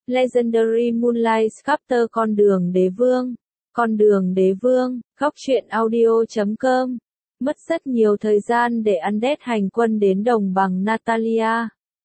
Legendary Moonlight Sculptor Con đường đế vương, góc truyện audio.com. Mất rất nhiều thời gian để Undead hành quân đến đồng bằng Natalia.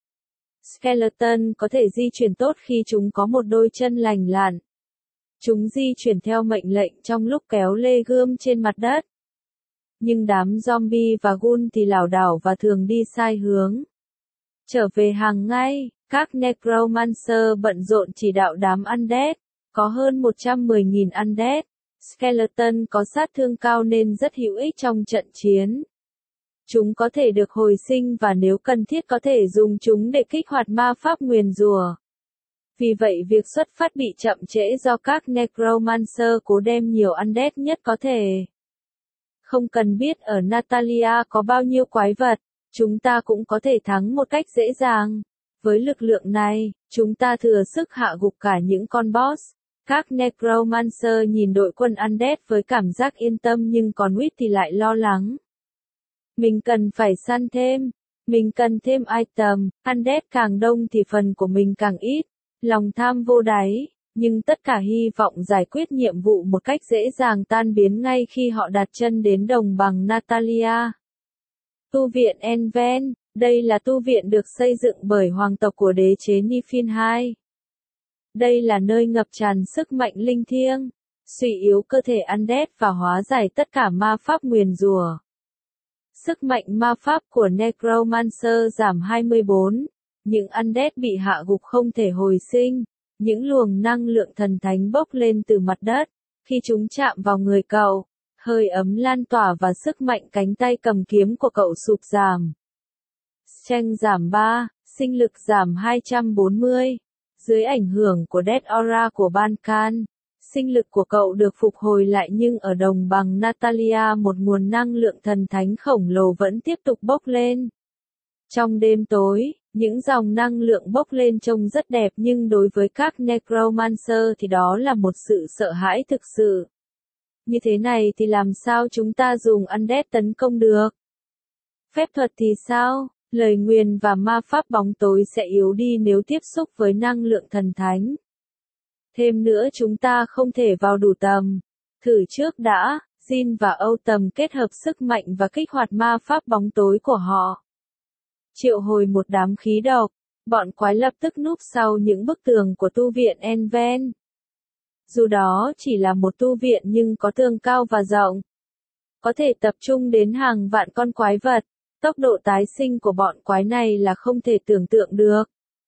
Skeleton có thể di chuyển tốt khi chúng có một đôi chân lành lặn. Chúng di chuyển theo mệnh lệnh trong lúc kéo lê gươm trên mặt đất. Nhưng đám zombie và ghoul thì lảo đảo và thường đi sai hướng. Trở về hàng ngay, các necromancer bận rộn chỉ đạo đám Undead. Có hơn 110.000 Undead. Skeleton có sát thương cao nên rất hữu ích trong trận chiến. Chúng có thể được hồi sinh và nếu cần thiết có thể dùng chúng để kích hoạt ma pháp nguyền rủa. Vì vậy việc xuất phát bị chậm trễ do các necromancer cố đem nhiều Undead nhất có thể. Không cần biết ở Natalia có bao nhiêu quái vật, chúng ta cũng có thể thắng một cách dễ dàng. Với lực lượng này, chúng ta thừa sức hạ gục cả những con boss. Các necromancer nhìn đội quân Undead với cảm giác yên tâm nhưng còn Witch thì lại lo lắng. Mình cần phải săn thêm. Mình cần thêm item, Undead càng đông thì phần của mình càng ít. Lòng tham vô đáy, nhưng tất cả hy vọng giải quyết nhiệm vụ một cách dễ dàng tan biến ngay khi họ đặt chân đến đồng bằng Natalia. Tu viện Enven, đây là tu viện được xây dựng bởi hoàng tộc của đế chế Niflheim. Đây là nơi ngập tràn sức mạnh linh thiêng, suy yếu cơ thể Undead và hóa giải tất cả ma pháp nguyền rủa. Sức mạnh ma pháp của Necromancer giảm 24. Những Undead bị hạ gục không thể hồi sinh. Những luồng năng lượng thần thánh bốc lên từ mặt đất. Khi chúng chạm vào người cậu, hơi ấm lan tỏa và sức mạnh cánh tay cầm kiếm của cậu sụt giảm. Strength giảm 3, sinh lực giảm 240. Dưới ảnh hưởng của Death Aura của Bankan, sinh lực của cậu được phục hồi lại nhưng ở đồng bằng Natalia một nguồn năng lượng thần thánh khổng lồ vẫn tiếp tục bốc lên. Trong đêm tối, những dòng năng lượng bốc lên trông rất đẹp nhưng đối với các necromancer thì đó là một sự sợ hãi thực sự. Như thế này thì làm sao chúng ta dùng Undead tấn công được? Phép thuật thì sao? Lời nguyền và ma pháp bóng tối sẽ yếu đi nếu tiếp xúc với năng lượng thần thánh. Thêm nữa chúng ta không thể vào đủ tầm. Thử trước đã, Jin và Âu tầm kết hợp sức mạnh và kích hoạt ma pháp bóng tối của họ. Triệu hồi một đám khí độc, bọn quái lập tức núp sau những bức tường của tu viện Enven. Dù đó chỉ là một tu viện nhưng có tường cao và rộng. Có thể tập trung đến hàng vạn con quái vật. Tốc độ tái sinh của bọn quái này là không thể tưởng tượng được.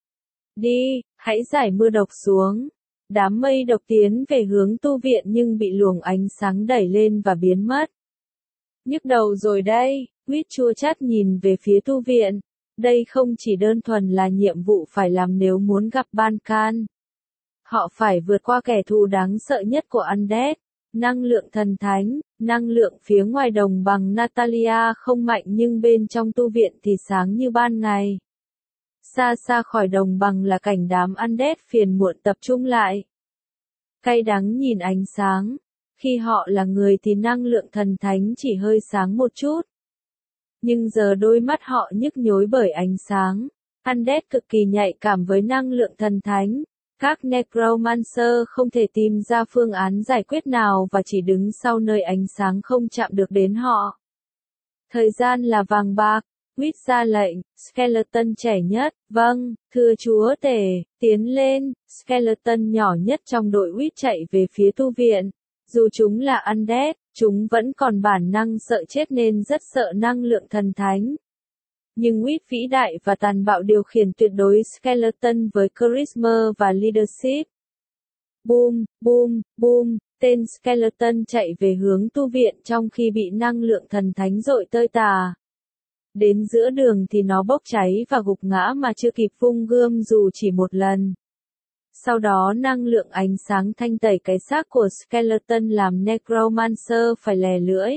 Đi, hãy giải mưa độc xuống. Đám mây độc tiến về hướng tu viện nhưng bị luồng ánh sáng đẩy lên và biến mất. Nhức đầu rồi đây, Witch chua chát nhìn về phía tu viện. Đây không chỉ đơn thuần là nhiệm vụ phải làm nếu muốn gặp Bankan. Họ phải vượt qua kẻ thù đáng sợ nhất của Undead. Năng lượng thần thánh, năng lượng phía ngoài đồng bằng Natalia không mạnh nhưng bên trong tu viện thì sáng như ban ngày. Xa xa khỏi đồng bằng là cảnh đám Undead phiền muộn tập trung lại. Cay đắng nhìn ánh sáng. Khi họ là người thì năng lượng thần thánh chỉ hơi sáng một chút. Nhưng giờ đôi mắt họ nhức nhối bởi ánh sáng. Undead cực kỳ nhạy cảm với năng lượng thần thánh. Các necromancer không thể tìm ra phương án giải quyết nào và chỉ đứng sau nơi ánh sáng không chạm được đến họ. Thời gian là vàng bạc. Witch ra lệnh, skeleton trẻ nhất, vâng, thưa chúa tể, tiến lên, skeleton nhỏ nhất trong đội Witch chạy về phía tu viện. Dù chúng là Undead, chúng vẫn còn bản năng sợ chết nên rất sợ năng lượng thần thánh. Nhưng Witch vĩ đại và tàn bạo điều khiển tuyệt đối skeleton với charisma và leadership. Boom, boom, boom, tên skeleton chạy về hướng tu viện trong khi bị năng lượng thần thánh dội tơi tả. Đến giữa đường thì nó bốc cháy và gục ngã mà chưa kịp vung gươm dù chỉ một lần. Sau đó năng lượng ánh sáng thanh tẩy cái xác của skeleton làm necromancer phải lè lưỡi.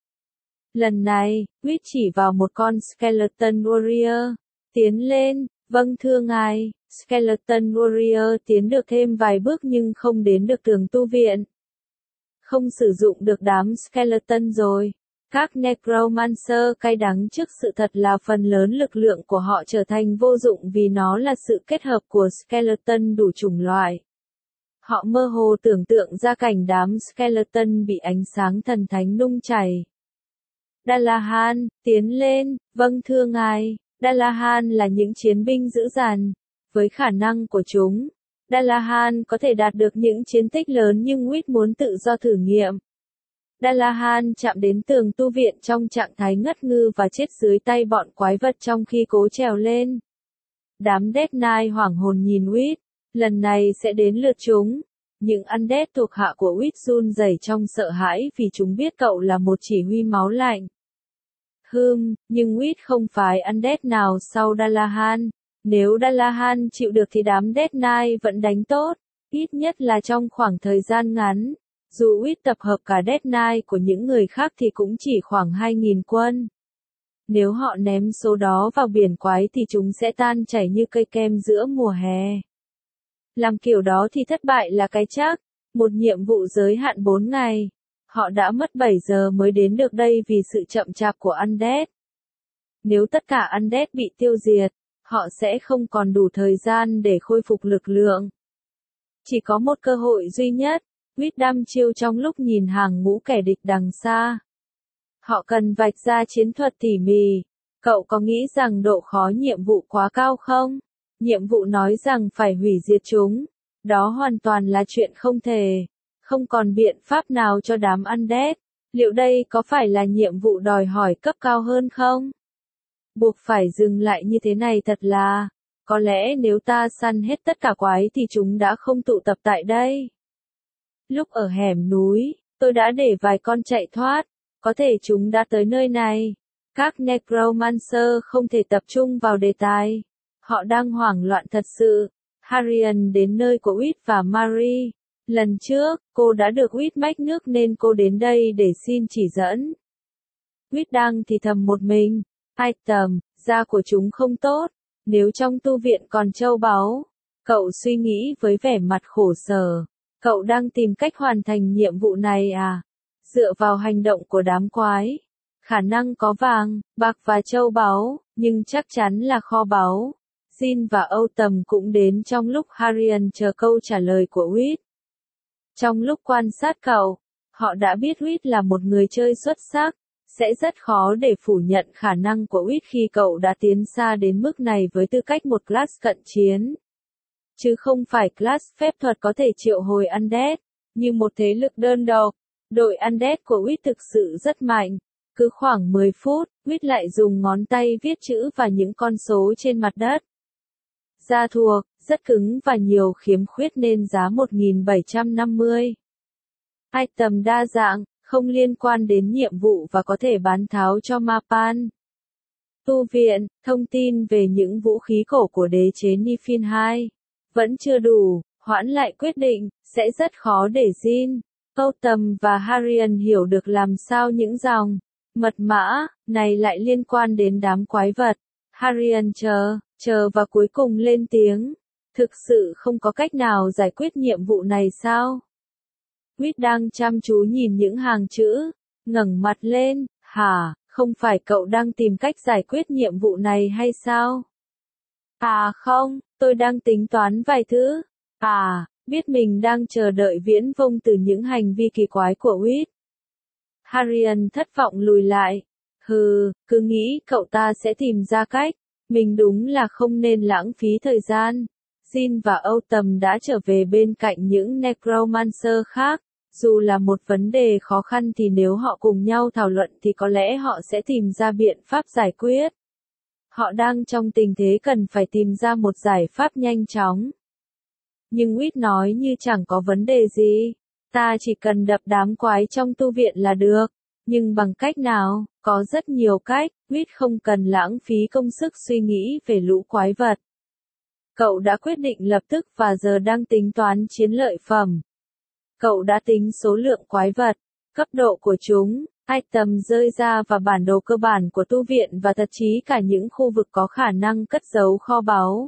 Lần này, Witch chỉ vào một con skeleton warrior. Tiến lên, vâng thưa ngài, skeleton warrior tiến được thêm vài bước nhưng không đến được tường tu viện. Không sử dụng được đám skeleton rồi. Các necromancer cay đắng trước sự thật là phần lớn lực lượng của họ trở thành vô dụng vì nó là sự kết hợp của skeleton đủ chủng loại. Họ mơ hồ tưởng tượng ra cảnh đám skeleton bị ánh sáng thần thánh nung chảy. Dalahan, tiến lên, vâng thưa ngài. Dalahan là những chiến binh dữ dằn. Với khả năng của chúng, Dalahan có thể đạt được những chiến tích lớn nhưng Wit muốn tự do thử nghiệm. Dalahan chạm đến tường tu viện trong trạng thái ngất ngư và chết dưới tay bọn quái vật trong khi cố trèo lên. Đám Death Knight hoảng hồn nhìn Wit, lần này sẽ đến lượt chúng. Những undead thuộc hạ của Wit run rẩy trong sợ hãi vì chúng biết cậu là một chỉ huy máu lạnh. Nhưng Wit không phải undead nào sau Dalahan. Nếu Dalahan chịu được thì đám Death Knight vẫn đánh tốt, ít nhất là trong khoảng thời gian ngắn. Dù Wit tập hợp cả Death Knight của những người khác thì cũng chỉ khoảng 2.000 quân. Nếu họ ném số đó vào biển quái thì chúng sẽ tan chảy như cây kem giữa mùa hè. Làm kiểu đó thì thất bại là cái chắc. Một nhiệm vụ giới hạn 4 ngày. Họ đã mất 7 giờ mới đến được đây vì sự chậm chạp của Undead. Nếu tất cả Undead bị tiêu diệt, họ sẽ không còn đủ thời gian để khôi phục lực lượng. Chỉ có một cơ hội duy nhất. Wit đăm chiêu trong lúc nhìn hàng ngũ kẻ địch đằng xa. Họ cần vạch ra chiến thuật tỉ mỉ. Cậu có nghĩ rằng độ khó nhiệm vụ quá cao không? Nhiệm vụ nói rằng phải hủy diệt chúng. Đó hoàn toàn là chuyện không thể. Không còn biện pháp nào cho đám Undead. Liệu đây có phải là nhiệm vụ đòi hỏi cấp cao hơn không? Buộc phải dừng lại như thế này thật là. Có lẽ nếu ta săn hết tất cả quái thì chúng đã không tụ tập tại đây. Lúc ở hẻm núi, tôi đã để vài con chạy thoát. Có thể chúng đã tới nơi này. Các necromancer không thể tập trung vào đề tài. Họ đang hoảng loạn thật sự. Harrian đến nơi của Wit và Marie. Lần trước, cô đã được Wit mách nước nên cô đến đây để xin chỉ dẫn. Wit đang thì thầm một mình. Item, da của chúng không tốt. Nếu trong tu viện còn châu báu. Cậu suy nghĩ với vẻ mặt khổ sở. Cậu đang tìm cách hoàn thành nhiệm vụ này à? Dựa vào hành động của đám quái. Khả năng có vàng, bạc và châu báu, nhưng chắc chắn là kho báu. Jin và Autumn cũng đến trong lúc Harrian chờ câu trả lời của Wit. Trong lúc quan sát cậu, họ đã biết Wit là một người chơi xuất sắc. Sẽ rất khó để phủ nhận khả năng của Wit khi cậu đã tiến xa đến mức này với tư cách một class cận chiến. Chứ không phải class phép thuật có thể triệu hồi Undead, như một thế lực đơn độc. Đội Undead của Wit thực sự rất mạnh. Cứ khoảng 10 phút, Wit lại dùng ngón tay viết chữ và những con số trên mặt đất. Da thuộc, rất cứng và nhiều khiếm khuyết nên giá 1.750. Item đa dạng, không liên quan đến nhiệm vụ và có thể bán tháo cho Mapan. Tu viện, thông tin về những vũ khí cổ của đế chế Nifin 2. Vẫn chưa đủ, hoãn lại quyết định, sẽ rất khó để Jin, Autumn và Harrian hiểu được làm sao những dòng mật mã này lại liên quan đến đám quái vật. Harrian chờ và cuối cùng lên tiếng. Thực sự không có cách nào giải quyết nhiệm vụ này sao? Wit đang chăm chú nhìn những hàng chữ, ngẩng mặt lên, hả, không phải cậu đang tìm cách giải quyết nhiệm vụ này hay sao? À không, tôi đang tính toán vài thứ. À, biết mình đang chờ đợi viễn vông từ những hành vi kỳ quái của Wit. Harrian thất vọng lùi lại. Cứ nghĩ cậu ta sẽ tìm ra cách. Mình đúng là không nên lãng phí thời gian. Jin và Autumn đã trở về bên cạnh những necromancer khác. Dù là một vấn đề khó khăn thì nếu họ cùng nhau thảo luận thì có lẽ họ sẽ tìm ra biện pháp giải quyết. Họ đang trong tình thế cần phải tìm ra một giải pháp nhanh chóng. Nhưng Wit nói như chẳng có vấn đề gì. Ta chỉ cần đập đám quái trong tu viện là được. Nhưng bằng cách nào? Có rất nhiều cách. Wit không cần lãng phí công sức suy nghĩ về lũ quái vật. Cậu đã quyết định lập tức và giờ đang tính toán chiến lợi phẩm. Cậu đã tính số lượng quái vật, cấp độ của chúng, item rơi ra và bản đồ cơ bản của tu viện và thậm chí cả những khu vực có khả năng cất giấu kho báu.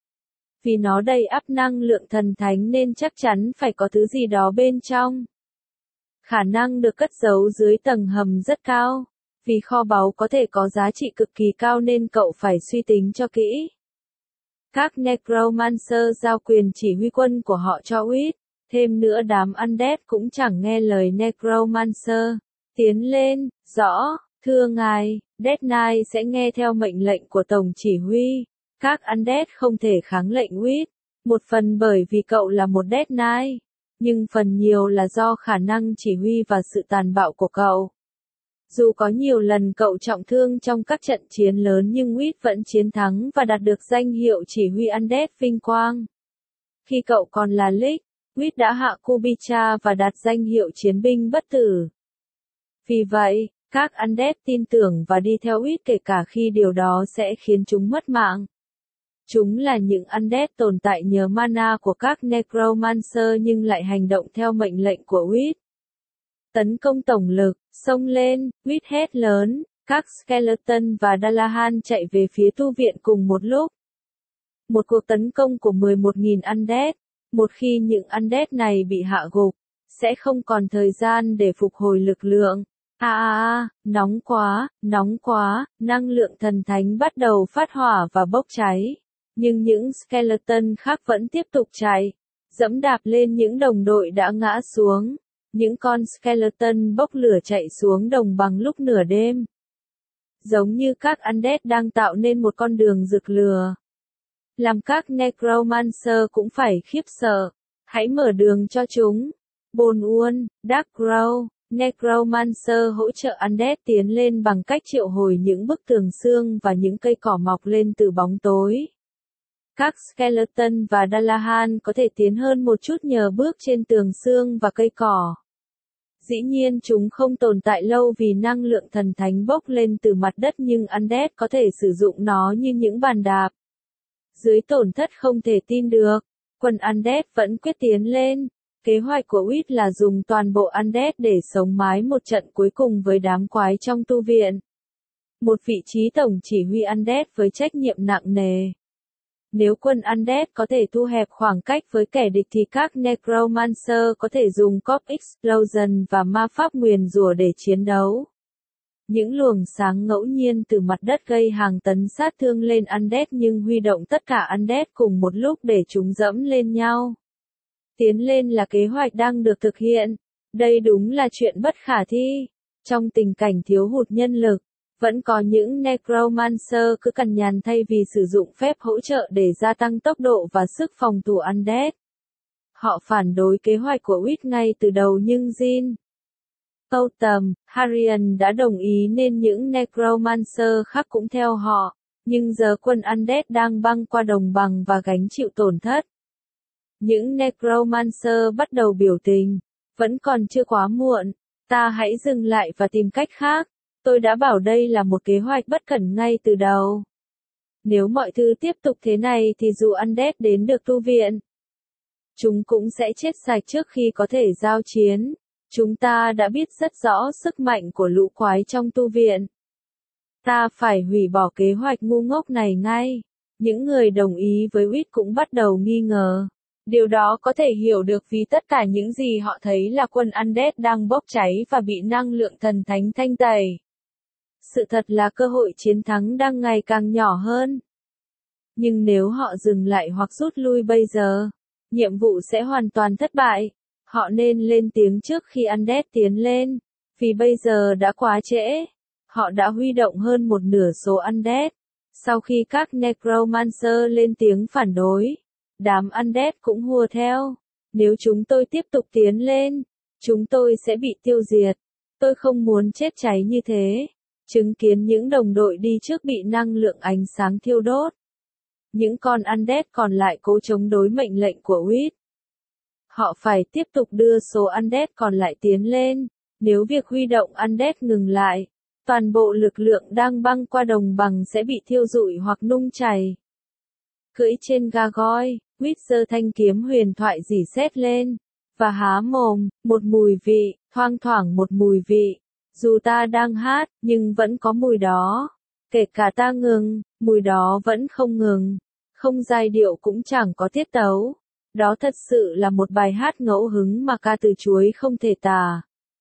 Vì nó đầy ắp năng lượng thần thánh nên chắc chắn phải có thứ gì đó bên trong. Khả năng được cất giấu dưới tầng hầm rất cao. Vì kho báu có thể có giá trị cực kỳ cao nên cậu phải suy tính cho kỹ. Các Necromancer giao quyền chỉ huy quân của họ cho Wit. Thêm nữa đám Undead cũng chẳng nghe lời Necromancer. Tiến lên, rõ, thưa ngài, Death Knight sẽ nghe theo mệnh lệnh của Tổng chỉ huy. Các Undead không thể kháng lệnh Wit. Một phần bởi vì cậu là một Death Knight. Nhưng phần nhiều là do khả năng chỉ huy và sự tàn bạo của cậu. Dù có nhiều lần cậu trọng thương trong các trận chiến lớn nhưng Wit vẫn chiến thắng và đạt được danh hiệu chỉ huy Undead vinh quang. Khi cậu còn là Lich, Wit đã hạ Kubicha và đạt danh hiệu chiến binh bất tử. Vì vậy, các Undead tin tưởng và đi theo Wit kể cả khi điều đó sẽ khiến chúng mất mạng. Chúng là những Undead tồn tại nhờ mana của các Necromancer nhưng lại hành động theo mệnh lệnh của Wit. Tấn công tổng lực, xông lên, Wit hét lớn, các Skeleton và Dalahan chạy về phía tu viện cùng một lúc. Một cuộc tấn công của 11.000 Undead. Một khi những Undead này bị hạ gục, sẽ không còn thời gian để phục hồi lực lượng. Nóng quá, năng lượng thần thánh bắt đầu phát hỏa và bốc cháy. Nhưng những Skeleton khác vẫn tiếp tục chạy, dẫm đạp lên những đồng đội đã ngã xuống. Những con Skeleton bốc lửa chạy xuống đồng bằng lúc nửa đêm. Giống như các Undead đang tạo nên một con đường rực lửa. Làm các Necromancer cũng phải khiếp sợ. Hãy mở đường cho chúng. Bồn Uôn, Dark Crow, Necromancer hỗ trợ Undead tiến lên bằng cách triệu hồi những bức tường xương và những cây cỏ mọc lên từ bóng tối. Các Skeleton và Dalahan có thể tiến hơn một chút nhờ bước trên tường xương và cây cỏ. Dĩ nhiên chúng không tồn tại lâu vì năng lượng thần thánh bốc lên từ mặt đất nhưng Undead có thể sử dụng nó như những bàn đạp. Dưới tổn thất không thể tin được, quân Undead vẫn quyết tiến lên. Kế hoạch của Wit là dùng toàn bộ Undead để sống mái một trận cuối cùng với đám quái trong tu viện. Một vị trí tổng chỉ huy Undead với trách nhiệm nặng nề. Nếu quân Undead có thể thu hẹp khoảng cách với kẻ địch thì các Necromancer có thể dùng Corp Explosion và ma pháp nguyền rủa để chiến đấu. Những luồng sáng ngẫu nhiên từ mặt đất gây hàng tấn sát thương lên Undead nhưng huy động tất cả Undead cùng một lúc để chúng dẫm lên nhau. Tiến lên là kế hoạch đang được thực hiện. Đây đúng là chuyện bất khả thi. Trong tình cảnh thiếu hụt nhân lực, vẫn có những Necromancer cứ cằn nhằn thay vì sử dụng phép hỗ trợ để gia tăng tốc độ và sức phòng thủ Undead. Họ phản đối kế hoạch của Wit ngay từ đầu nhưng Jin, Totem, Harian đã đồng ý nên những Necromancer khác cũng theo họ. Nhưng giờ quân Undead đang băng qua đồng bằng và gánh chịu tổn thất. Những Necromancer bắt đầu biểu tình. Vẫn còn chưa quá muộn. Ta hãy dừng lại và tìm cách khác. Tôi đã bảo đây là một kế hoạch bất cẩn ngay từ đầu. Nếu mọi thứ tiếp tục thế này thì dù Undead đến được tu viện, chúng cũng sẽ chết sạch trước khi có thể giao chiến. Chúng ta đã biết rất rõ sức mạnh của lũ quái trong tu viện. Ta phải hủy bỏ kế hoạch ngu ngốc này ngay. Những người đồng ý với Wit cũng bắt đầu nghi ngờ. Điều đó có thể hiểu được vì tất cả những gì họ thấy là quân Undead đang bốc cháy và bị năng lượng thần thánh thanh tẩy. Sự thật là cơ hội chiến thắng đang ngày càng nhỏ hơn. Nhưng nếu họ dừng lại hoặc rút lui bây giờ, nhiệm vụ sẽ hoàn toàn thất bại. Họ nên lên tiếng trước khi Undead tiến lên, vì bây giờ đã quá trễ. Họ đã huy động hơn một nửa số Undead. Sau khi các Necromancer lên tiếng phản đối, đám Undead cũng hùa theo. Nếu chúng tôi tiếp tục tiến lên, chúng tôi sẽ bị tiêu diệt. Tôi không muốn chết cháy như thế. Chứng kiến những đồng đội đi trước bị năng lượng ánh sáng thiêu đốt. Những con Undead còn lại cố chống đối mệnh lệnh của Wit. Họ phải tiếp tục đưa số Undead còn lại tiến lên. Nếu việc huy động Undead ngừng lại, toàn bộ lực lượng đang băng qua đồng bằng sẽ bị thiêu rụi hoặc nung chảy. Cưỡi trên Gargoyle, Wit giơ thanh kiếm huyền thoại rỉ sét lên, và há mồm, một mùi vị, thoang thoảng một mùi vị. Dù ta đang hát, nhưng vẫn có mùi đó. Kể cả ta ngừng, mùi đó vẫn không ngừng. Không giai điệu cũng chẳng có tiết tấu. Đó thật sự là một bài hát ngẫu hứng mà ca từ chuối không thể tả.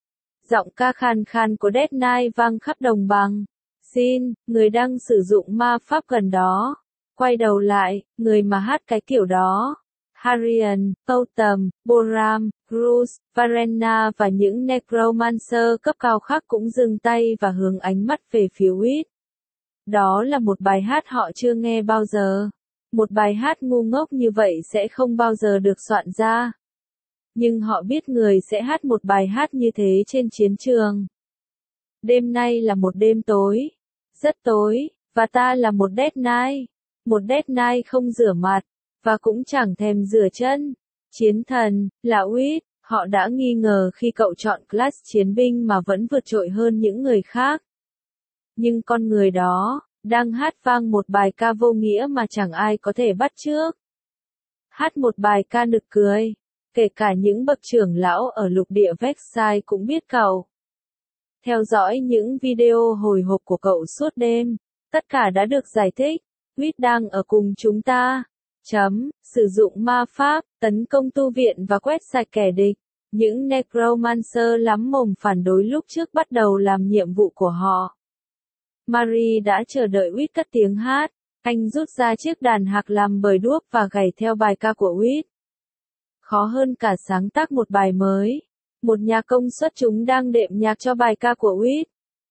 Giọng ca khan khan của Dead Knight vang khắp đồng bằng. Xin, người đang sử dụng ma pháp gần đó. Quay đầu lại, người mà hát cái kiểu đó. Harian, Totem, Boram, Bruce, Varenna và những Necromancer cấp cao khác cũng dừng tay và hướng ánh mắt về phía Wit. Đó là một bài hát họ chưa nghe bao giờ. Một bài hát ngu ngốc như vậy sẽ không bao giờ được soạn ra. Nhưng họ biết người sẽ hát một bài hát như thế trên chiến trường. Đêm nay là một đêm tối. Rất tối, và ta là một Dead Knight. Một Dead Knight không rửa mặt, và cũng chẳng thèm rửa chân. Chiến thần, là Wit, họ đã nghi ngờ khi cậu chọn class chiến binh mà vẫn vượt trội hơn những người khác. Nhưng con người đó, đang hát vang một bài ca vô nghĩa mà chẳng ai có thể bắt chước. Hát một bài ca nực cười. Kể cả những bậc trưởng lão ở lục địa Vexai cũng biết cậu. Theo dõi những video hồi hộp của cậu suốt đêm, tất cả đã được giải thích. Wit đang ở cùng chúng ta. Sử dụng ma pháp, tấn công tu viện và quét sạch kẻ địch. Những Necromancer lắm mồm phản đối lúc trước bắt đầu làm nhiệm vụ của họ. Marie đã chờ đợi Wit cất tiếng hát. Anh rút ra chiếc đàn hạc làm bởi đuốc và gảy theo bài ca của Wit. Khó hơn cả sáng tác một bài mới. Một nhà công xuất chúng đang đệm nhạc cho bài ca của Wit.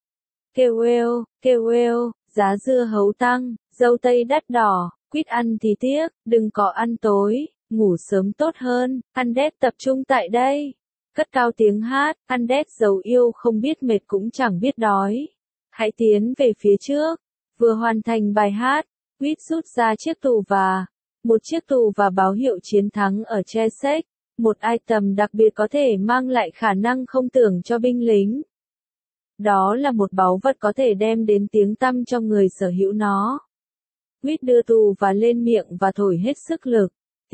Kêu, giá dưa hấu tăng, dâu tây đắt đỏ, quýt ăn thì tiếc, đừng có ăn tối, ngủ sớm tốt hơn, Undead tập trung tại đây. Cất cao tiếng hát, Undead dấu yêu không biết mệt cũng chẳng biết đói. Hãy tiến về phía trước. Vừa hoàn thành bài hát, Wit rút ra chiếc tù và một chiếc tù và báo hiệu chiến thắng ở Chesek, một item đặc biệt có thể mang lại khả năng không tưởng cho binh lính. Đó là một báu vật có thể đem đến tiếng tăm cho người sở hữu nó. Wit đưa tù và lên miệng và thổi hết sức lực.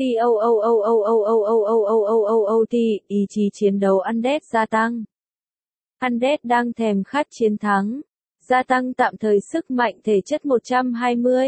Ý chí chiến đấu Undead gia tăng. Undead đang thèm khát chiến thắng. Gia tăng tạm thời sức mạnh thể chất 120.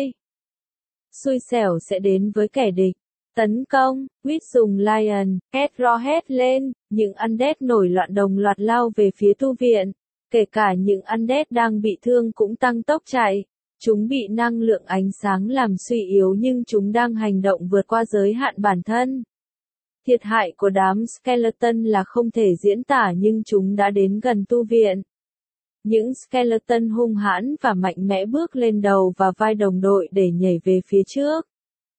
Xui xẻo sẽ đến với kẻ địch. Tấn công, Wit dùng Lion, Arrowhead lên, những Undead nổi loạn đồng loạt lao về phía tu viện. Kể cả những Undead đang bị thương cũng tăng tốc chạy. Chúng bị năng lượng ánh sáng làm suy yếu nhưng chúng đang hành động vượt qua giới hạn bản thân. Thiệt hại của đám Skeleton là không thể diễn tả nhưng chúng đã đến gần tu viện. Những Skeleton hung hãn và mạnh mẽ bước lên đầu và vai đồng đội để nhảy về phía trước.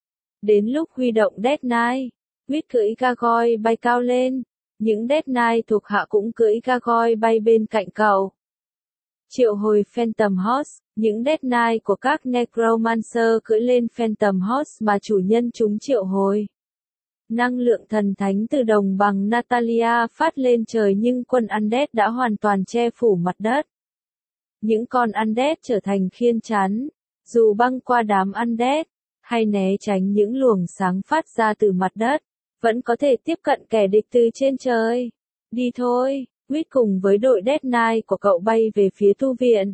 Đến lúc huy động Dead Knight, Wit cưỡi Gargoyle bay cao lên. Những Dead Knight thuộc hạ cũng cưỡi Gargoyle bay bên cạnh cậu. Triệu hồi Phantom Horse, những Dead Knight của các Necromancer cưỡi lên Phantom Horse mà chủ nhân chúng triệu hồi. Năng lượng thần thánh từ đồng bằng Natalia phát lên trời nhưng quân Undead đã hoàn toàn che phủ mặt đất. Những con Undead trở thành khiên chắn, dù băng qua đám Undead, hay né tránh những luồng sáng phát ra từ mặt đất, vẫn có thể tiếp cận kẻ địch từ trên trời. Đi thôi, Wit cùng với đội Dead Knight của cậu bay về phía tu viện.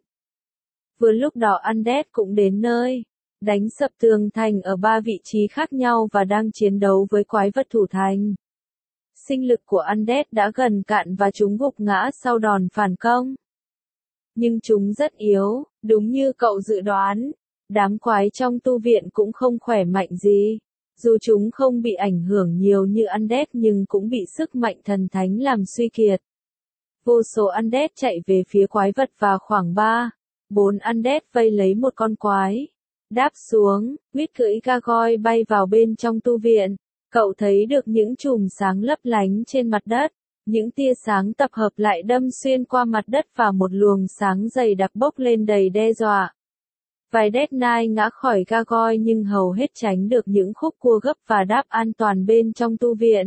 Vừa lúc đó Undead cũng đến nơi, đánh sập tường thành ở 3 vị trí khác nhau và đang chiến đấu với quái vật thủ thành. Sinh lực của Undead đã gần cạn và chúng gục ngã sau đòn phản công. Nhưng chúng rất yếu, đúng như cậu dự đoán. Đám quái trong tu viện cũng không khỏe mạnh gì. Dù chúng không bị ảnh hưởng nhiều như Undead nhưng cũng bị sức mạnh thần thánh làm suy kiệt. Vô số Undead chạy về phía quái vật và khoảng 3-4 Undead vây lấy một con quái. Đáp xuống, Wit cưỡi Gargoyle bay vào bên trong tu viện. Cậu thấy được những chùm sáng lấp lánh trên mặt đất. Những tia sáng tập hợp lại đâm xuyên qua mặt đất và một luồng sáng dày đặc bốc lên đầy đe dọa. Vài Dead Knight ngã khỏi Gargoyle nhưng hầu hết tránh được những khúc cua gấp và đáp an toàn bên trong tu viện.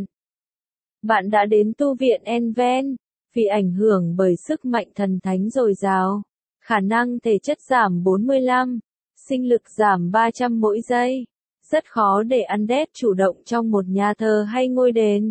Bạn đã đến tu viện Enven. Vì ảnh hưởng bởi sức mạnh thần thánh dồi dào, khả năng thể chất giảm 45, sinh lực giảm 300 mỗi giây. Rất khó để Undead chủ động trong một nhà thờ hay ngôi đền.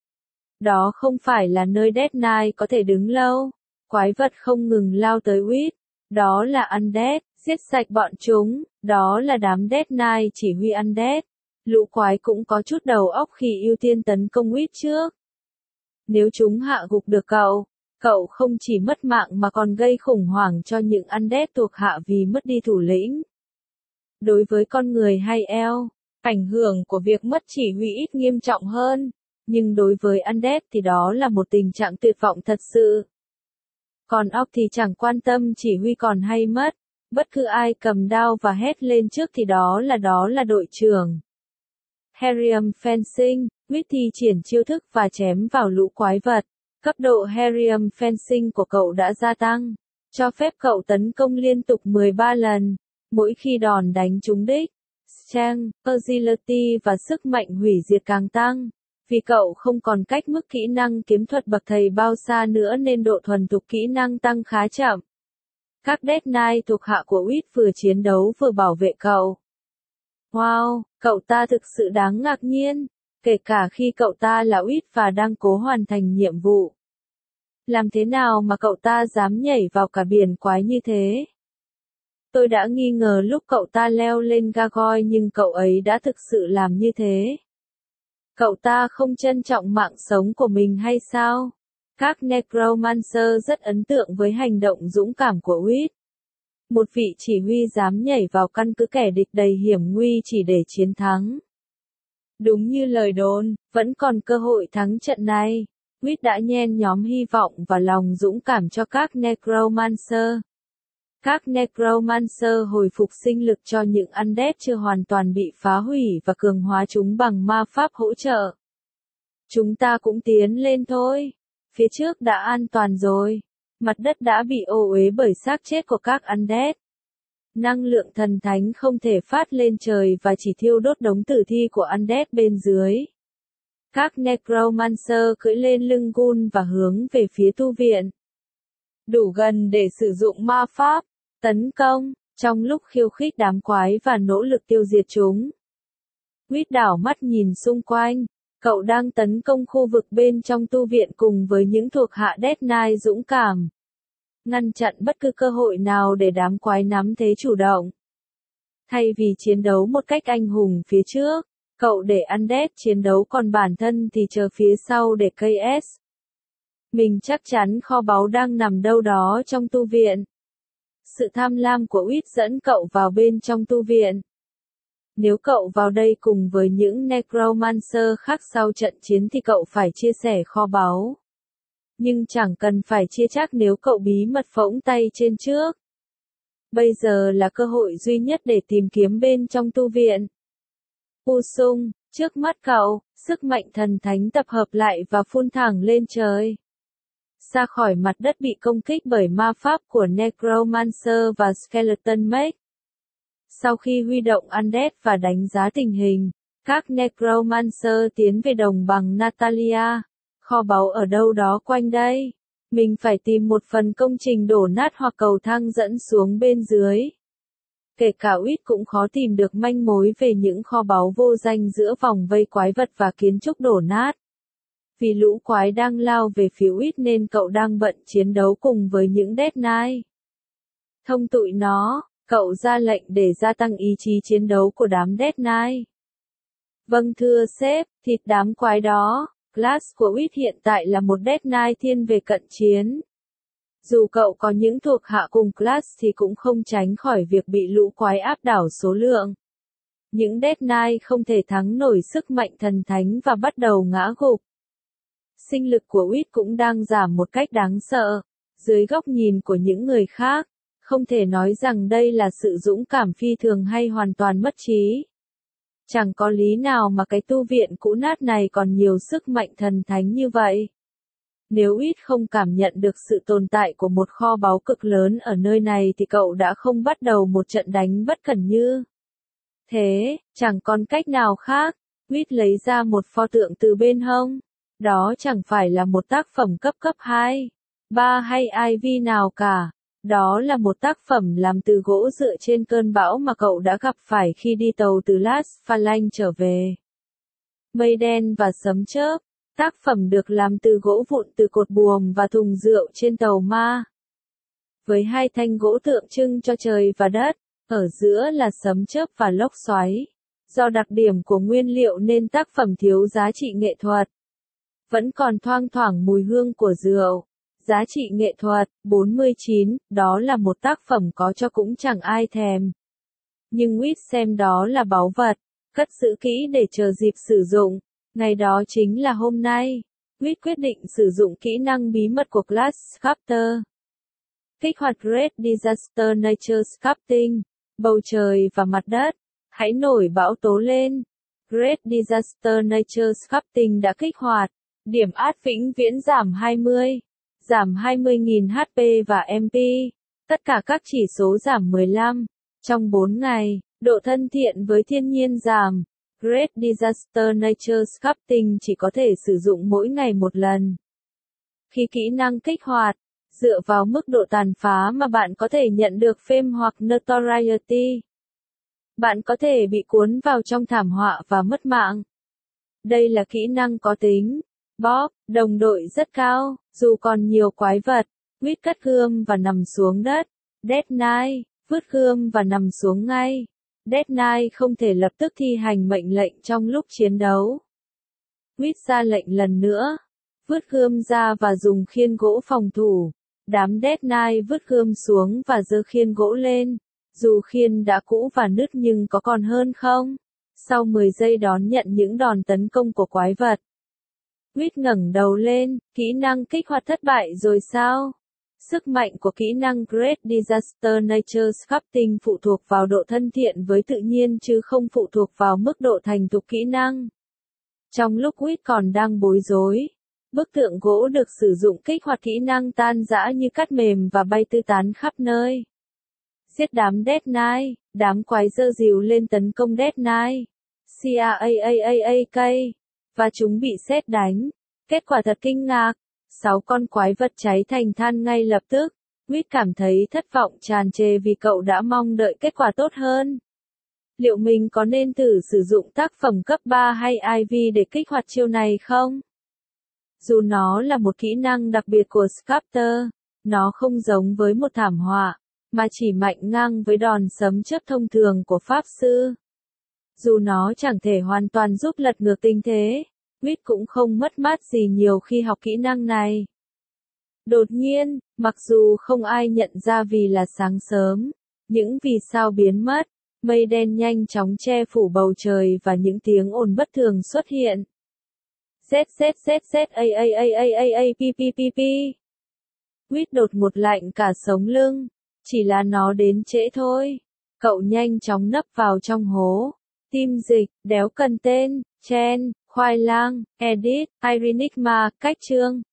Đó không phải là nơi Dead Knight có thể đứng lâu. Quái vật không ngừng lao tới Wit. Đó là Undead, giết sạch bọn chúng. Đó là đám Dead Knight chỉ huy Undead. Lũ quái cũng có chút đầu óc khi ưu tiên tấn công Wit trước. Nếu chúng hạ gục được cậu Cậu không chỉ mất mạng mà còn gây khủng hoảng cho những undead thuộc hạ vì mất đi thủ lĩnh. Đối với con người hay elf, ảnh hưởng của việc mất chỉ huy ít nghiêm trọng hơn, nhưng đối với undead thì đó là một tình trạng tuyệt vọng thật sự. Còn orc thì chẳng quan tâm chỉ huy còn hay mất, bất cứ ai cầm đao và hét lên trước thì đó là đội trưởng. Harrium Fencing, Wit thi triển chiêu thức và chém vào lũ quái vật. Cấp độ Harrium Fencing của cậu đã gia tăng, cho phép cậu tấn công liên tục 13 lần, mỗi khi đòn đánh trúng đích. Strength, Agility và sức mạnh hủy diệt càng tăng, vì cậu không còn cách mức kỹ năng kiếm thuật bậc thầy bao xa nữa nên độ thuần thục kỹ năng tăng khá chậm. Các Death Knight thuộc hạ của Wit vừa chiến đấu vừa bảo vệ cậu. Wow, cậu ta thực sự đáng ngạc nhiên, kể cả khi cậu ta là Wit và đang cố hoàn thành nhiệm vụ. Làm thế nào mà cậu ta dám nhảy vào cả biển quái như thế? Tôi đã nghi ngờ lúc cậu ta leo lên Gargoyle nhưng cậu ấy đã thực sự làm như thế. Cậu ta không trân trọng mạng sống của mình hay sao? Các Necromancer rất ấn tượng với hành động dũng cảm của Wit. Một vị chỉ huy dám nhảy vào căn cứ kẻ địch đầy hiểm nguy chỉ để chiến thắng. Đúng như lời đồn, vẫn còn cơ hội thắng trận này. Wit đã nhen nhóm hy vọng và lòng dũng cảm cho các Necromancer. Các Necromancer hồi phục sinh lực cho những undead chưa hoàn toàn bị phá hủy và cường hóa chúng bằng ma pháp hỗ trợ. Chúng ta cũng tiến lên thôi. Phía trước đã an toàn rồi. Mặt đất đã bị ô uế bởi xác chết của các undead. Năng lượng thần thánh không thể phát lên trời và chỉ thiêu đốt đống tử thi của undead bên dưới. Các Necromancer cưỡi lên lưng Gun và hướng về phía tu viện. Đủ gần để sử dụng ma pháp, tấn công, trong lúc khiêu khích đám quái và nỗ lực tiêu diệt chúng. Wit đảo mắt nhìn xung quanh, cậu đang tấn công khu vực bên trong tu viện cùng với những thuộc hạ Death Knight dũng cảm. Ngăn chặn bất cứ cơ hội nào để đám quái nắm thế chủ động. Thay vì chiến đấu một cách anh hùng phía trước, cậu để undead chiến đấu còn bản thân thì chờ phía sau để KS. Mình chắc chắn kho báu đang nằm đâu đó trong tu viện. Sự tham lam của Wit dẫn cậu vào bên trong tu viện. Nếu cậu vào đây cùng với những Necromancer khác sau trận chiến thì cậu phải chia sẻ kho báu. Nhưng chẳng cần phải chia chắc nếu cậu bí mật phỗng tay trên trước. Bây giờ là cơ hội duy nhất để tìm kiếm bên trong tu viện. Usung, trước mắt cậu, sức mạnh thần thánh tập hợp lại và phun thẳng lên trời. Xa khỏi mặt đất bị công kích bởi ma pháp của Necromancer và Skeleton Mage. Sau khi huy động undead và đánh giá tình hình, các Necromancer tiến về đồng bằng Natalia. Kho báu ở đâu đó quanh đây. Mình phải tìm một phần công trình đổ nát hoặc cầu thang dẫn xuống bên dưới. Kể cả Wit cũng khó tìm được manh mối về những kho báu vô danh giữa vòng vây quái vật và kiến trúc đổ nát. Vì lũ quái đang lao về phía Wit nên cậu đang bận chiến đấu cùng với những Death Knight. Thông tụi nó, cậu ra lệnh để gia tăng ý chí chiến đấu của đám Death Knight. Vâng thưa sếp, thịt đám quái đó. Class của Wit hiện tại là một Death Knight thiên về cận chiến. Dù cậu có những thuộc hạ cùng class thì cũng không tránh khỏi việc bị lũ quái áp đảo số lượng. Những Death Knight không thể thắng nổi sức mạnh thần thánh và bắt đầu ngã gục. Sinh lực của Wit cũng đang giảm một cách đáng sợ. Dưới góc nhìn của những người khác, không thể nói rằng đây là sự dũng cảm phi thường hay hoàn toàn mất trí. Chẳng có lý nào mà cái tu viện cũ nát này còn nhiều sức mạnh thần thánh như vậy. Nếu Wit không cảm nhận được sự tồn tại của một kho báu cực lớn ở nơi này thì cậu đã không bắt đầu một trận đánh bất cẩn như thế, chẳng còn cách nào khác. Wit lấy ra một pho tượng từ bên hông. Đó chẳng phải là một tác phẩm cấp 2, 3 hay IV nào cả. Đó là một tác phẩm làm từ gỗ dựa trên cơn bão mà cậu đã gặp phải khi đi tàu từ Las Phalanx trở về. Mây đen và sấm chớp. Tác phẩm được làm từ gỗ vụn từ cột buồm và thùng rượu trên tàu ma. Với hai thanh gỗ tượng trưng cho trời và đất, ở giữa là sấm chớp và lốc xoáy. Do đặc điểm của nguyên liệu nên tác phẩm thiếu giá trị nghệ thuật. Vẫn còn thoang thoảng mùi hương của rượu. Giá trị nghệ thuật, 49, đó là một tác phẩm có cho cũng chẳng ai thèm. Nhưng Wit xem đó là báu vật, cất giữ kỹ để chờ dịp sử dụng. Ngày đó chính là hôm nay. Wit quyết định sử dụng kỹ năng bí mật của Glass Sculptor. Kích hoạt Great Disaster Nature Sculpting. Bầu trời và mặt đất. Hãy nổi bão tố lên. Great Disaster Nature Sculpting đã kích hoạt. Điểm át vĩnh viễn giảm 20. Giảm 20.000 HP và MP. Tất cả các chỉ số giảm 15. Trong 4 ngày, độ thân thiện với thiên nhiên giảm. Great Disaster Nature Sculpting chỉ có thể sử dụng mỗi ngày một lần. Khi kỹ năng kích hoạt, dựa vào mức độ tàn phá mà bạn có thể nhận được fame hoặc notoriety, bạn có thể bị cuốn vào trong thảm họa và mất mạng. Đây là kỹ năng có tính Bob, đồng đội rất cao, dù còn nhiều quái vật. Wit cất gươm và nằm xuống đất. Death Knight, vứt gươm và nằm xuống ngay. Death Knight không thể lập tức thi hành mệnh lệnh trong lúc chiến đấu. Wit ra lệnh lần nữa. Vứt gươm ra và dùng khiên gỗ phòng thủ. Đám Death Knight vứt gươm xuống và giơ khiên gỗ lên. Dù khiên đã cũ và nứt nhưng có còn hơn không? Sau 10 giây đón nhận những đòn tấn công của quái vật, Wit ngẩng đầu lên, kỹ năng kích hoạt thất bại rồi sao? Sức mạnh của kỹ năng Great Disaster Nature Sculpting phụ thuộc vào độ thân thiện với tự nhiên chứ không phụ thuộc vào mức độ thành thục kỹ năng. Trong lúc Wit còn đang bối rối, bức tượng gỗ được sử dụng kích hoạt kỹ năng tan rã như cát mềm và bay tứ tán khắp nơi. Giết đám Death Knight, đám quái dơ dìu lên tấn công Death Knight. CAAAAK. Và chúng bị sét đánh. Kết quả thật kinh ngạc. 6 con quái vật cháy thành than ngay lập tức. Wit cảm thấy thất vọng tràn trề vì cậu đã mong đợi kết quả tốt hơn. Liệu mình có nên thử sử dụng tác phẩm cấp 3 hay IV để kích hoạt chiêu này không? Dù nó là một kỹ năng đặc biệt của Sculptor, nó không giống với một thảm họa, mà chỉ mạnh ngang với đòn sấm chớp thông thường của Pháp Sư. Dù nó chẳng thể hoàn toàn giúp lật ngược tình thế, Wit cũng không mất mát gì nhiều khi học kỹ năng này. Đột nhiên, mặc dù không ai nhận ra vì là sáng sớm, những vì sao biến mất, mây đen nhanh chóng che phủ bầu trời và những tiếng ồn bất thường xuất hiện. ZZZZAAAAAAPPPP. Wit đột ngột lạnh cả sống lưng. Chỉ là nó đến trễ thôi. Cậu nhanh chóng nấp vào trong hố. Tim dịch, đéo cần tên, Chen, khoai lang, edit, Irenigma, cách chương.